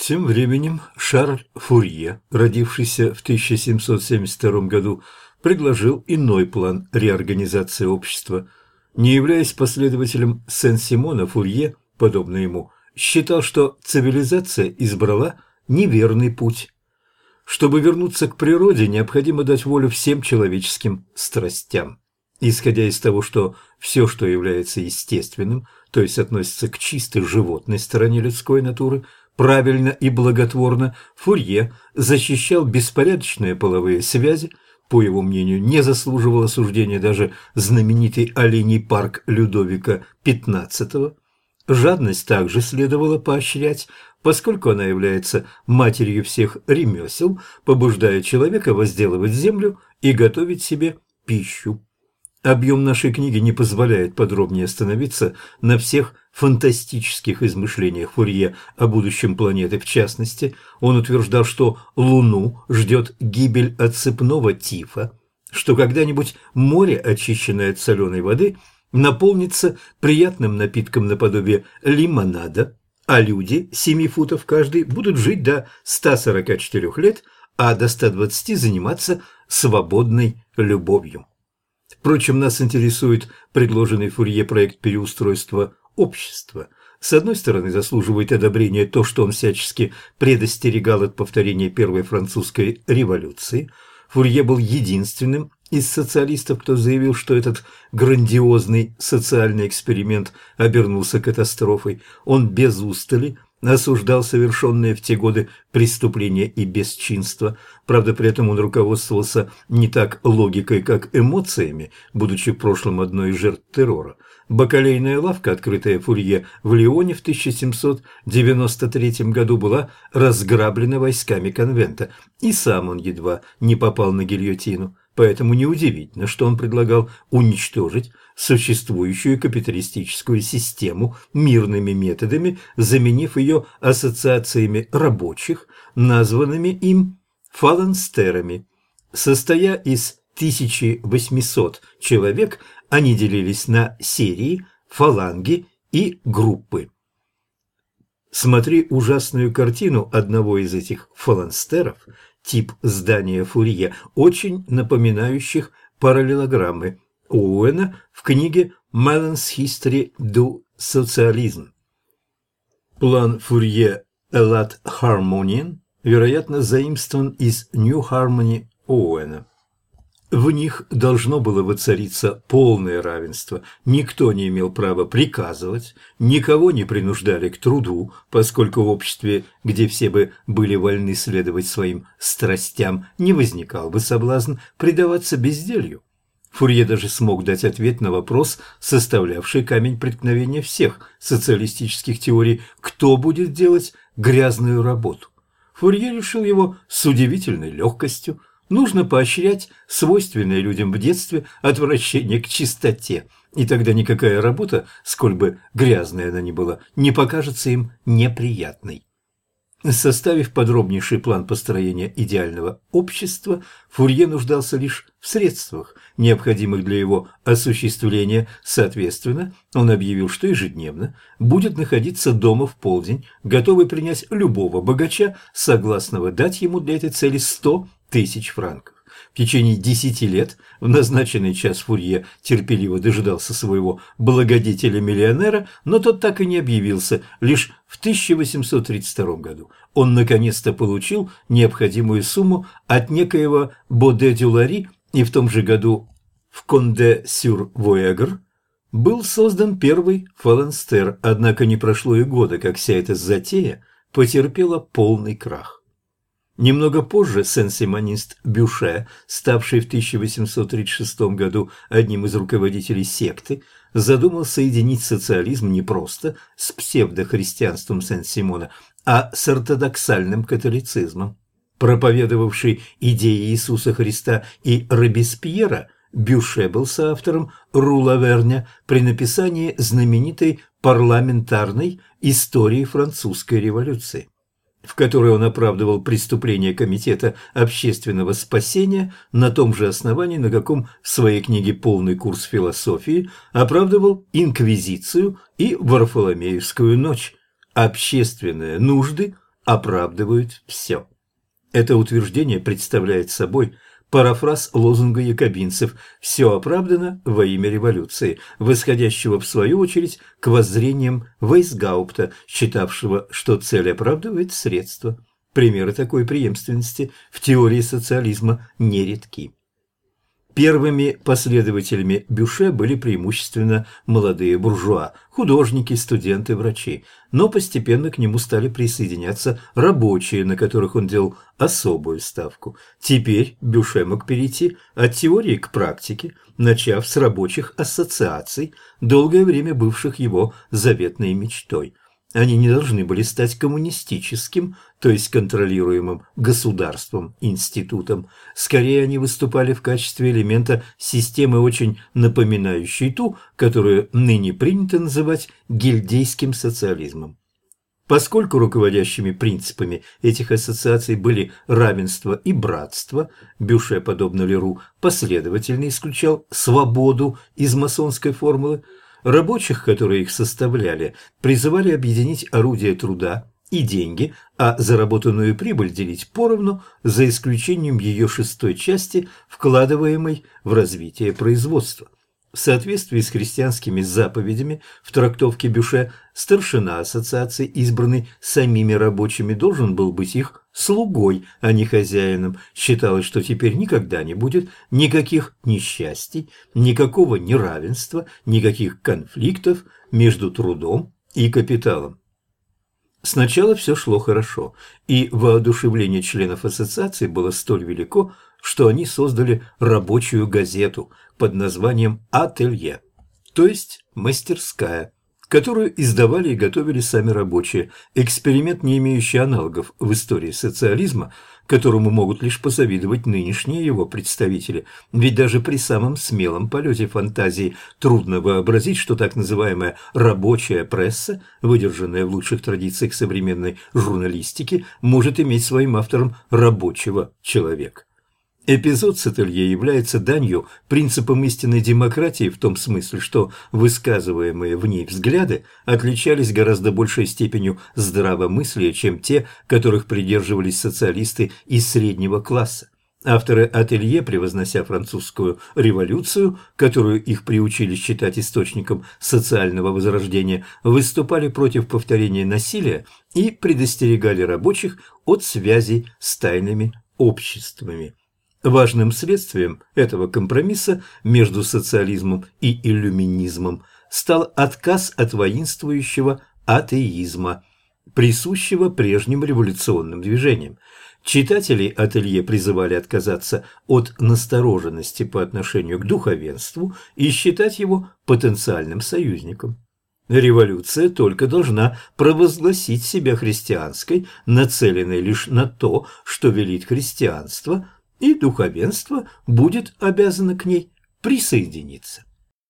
Тем временем Шарль Фурье, родившийся в 1772 году, предложил иной план реорганизации общества. Не являясь последователем Сен-Симона, Фурье, подобно ему, считал, что цивилизация избрала неверный путь. Чтобы вернуться к природе, необходимо дать волю всем человеческим страстям. Исходя из того, что все, что является естественным, то есть относится к чистой животной стороне людской натуры, правильно и благотворно, Фурье защищал беспорядочные половые связи. По его мнению, не заслуживал осуждения даже знаменитый оленей парк Людовика XV. Жадность также следовало поощрять, поскольку она является матерью всех ремесел, побуждая человека возделывать землю и готовить себе пищу. Объем нашей книги не позволяет подробнее остановиться на всех фантастических измышлениях Фурье о будущем планеты. В частности, он утверждал, что Луну ждет гибель от цепного тифа, что когда-нибудь море, очищенное от соленой воды, наполнится приятным напитком наподобие лимонада, а люди 7 футов каждый будут жить до 144 лет, а до 120 заниматься свободной любовью. Впрочем, нас интересует предложенный Фурье проект переустройства общества. С одной стороны, заслуживает одобрения то, что он всячески предостерегал от повторения Первой французской революции. Фурье был единственным из социалистов, кто заявил, что этот грандиозный социальный эксперимент обернулся катастрофой. Он без устали осуждал совершенные в те годы преступления и бесчинства. Правда, при этом он руководствовался не так логикой, как эмоциями, будучи в прошлом одной из жертв террора. Бакалейная лавка, открытая Фурье в Лионе в 1793 году, была разграблена войсками конвента, и сам он едва не попал на гильотину. Поэтому неудивительно, что он предлагал уничтожить существующую капиталистическую систему мирными методами, заменив ее ассоциациями рабочих, названными им фаланстерами. Состоя из 1800 человек, они делились на серии, фаланги и группы. Смотри ужасную картину одного из этих фаланстеров, тип здания Фурье, очень напоминающих параллелограммы Оуэна в книге «Mellon's History du Socialism». План Фурье «Elat Harmonien», вероятно, заимствован из «New Harmony» Оуэна. В них должно было воцариться полное равенство. Никто не имел права приказывать, никого не принуждали к труду, поскольку в обществе, где все бы были вольны следовать своим страстям, не возникал бы соблазн предаваться безделью. Фурье даже смог дать ответ на вопрос, составлявший камень преткновения всех социалистических теорий: кто будет делать грязную работу. Фурье решил его с удивительной легкостью. Нужно поощрять свойственное людям в детстве отвращение к чистоте, и тогда никакая работа, сколь бы грязная она ни была, не покажется им неприятной. Составив подробнейший план построения идеального общества, Фурье нуждался лишь в средствах, необходимых для его осуществления. Соответственно, он объявил, что ежедневно будет находиться дома в полдень, готовый принять любого богача, согласного дать ему для этой цели 100 тысяч франков. В течение 10 лет в назначенный час Фурье терпеливо дожидался своего благодетеля-миллионера, но тот так и не объявился. Лишь в 1832 году он наконец-то получил необходимую сумму от некоего Боде-Дюлари, и в том же году в Конде-сюр-Вуэгр был создан первый фаланстер, однако не прошло и года, как вся эта затея потерпела полный крах. Немного позже сен-симонист Бюше, ставший в 1836 году одним из руководителей секты, задумал соединить социализм не просто с псевдохристианством Сен-Симона, а с ортодоксальным католицизмом. Проповедовавший идеи Иисуса Христа и Робеспьера, Бюше был соавтором Рула Верня при написании знаменитой парламентарной истории французской революции, в которой он оправдывал преступления Комитета общественного спасения на том же основании, на каком в своей книге «Полный курс философии» оправдывал инквизицию и Варфоломеевскую ночь. Общественные нужды оправдывают все. Это утверждение представляет собой парафраз лозунга якобинцев «все оправдано во имя революции», восходящего в свою очередь к воззрениям Вейсгаупта, считавшего, что цель оправдывает средства. Примеры такой преемственности в теории социализма нередки. Первыми последователями Бюше были преимущественно молодые буржуа, художники, студенты, врачи, но постепенно к нему стали присоединяться рабочие, на которых он делал особую ставку. Теперь Бюше мог перейти от теории к практике, начав с рабочих ассоциаций, долгое время бывших его заветной мечтой. Они не должны были стать коммунистическим, то есть контролируемым государством, институтом. Скорее, они выступали в качестве элемента системы, очень напоминающей ту, которую ныне принято называть гильдейским социализмом. Поскольку руководящими принципами этих ассоциаций были равенство и братство, Бюше, подобно Леру, последовательно исключал свободу из масонской формулы. Рабочих, которые их составляли, призывали объединить орудия труда и деньги, а заработанную прибыль делить поровну, за исключением ее шестой части, вкладываемой в развитие производства. В соответствии с христианскими заповедями в трактовке Бюше, старшина ассоциации, избранный самими рабочими, должен был быть их слугой, а не хозяином. Считалось, что теперь никогда не будет никаких несчастий, никакого неравенства, никаких конфликтов между трудом и капиталом. Сначала все шло хорошо, и воодушевление членов ассоциации было столь велико, что они создали рабочую газету под названием «Ателье», то есть «мастерская», которую издавали и готовили сами рабочие, эксперимент, не имеющий аналогов в истории социализма, которому могут лишь позавидовать нынешние его представители, ведь даже при самом смелом полете фантазии трудно вообразить, что так называемая рабочая пресса, выдержанная в лучших традициях современной журналистики, может иметь своим автором рабочего человека. Эпизод с ателье является данью принципам истинной демократии в том смысле, что высказываемые в ней взгляды отличались гораздо большей степенью здравомыслия, чем те, которых придерживались социалисты из среднего класса. Авторы ателье, превознося французскую революцию, которую их приучили считать источником социального возрождения, выступали против повторения насилия и предостерегали рабочих от связи с тайными обществами. Важным следствием этого компромисса между социализмом и иллюминизмом стал отказ от воинствующего атеизма, присущего прежним революционным движениям. Читателей ателье призывали отказаться от настороженности по отношению к духовенству и считать его потенциальным союзником. Революция только должна провозгласить себя христианской, нацеленной лишь на то, что велит христианство, и духовенство будет обязано к ней присоединиться.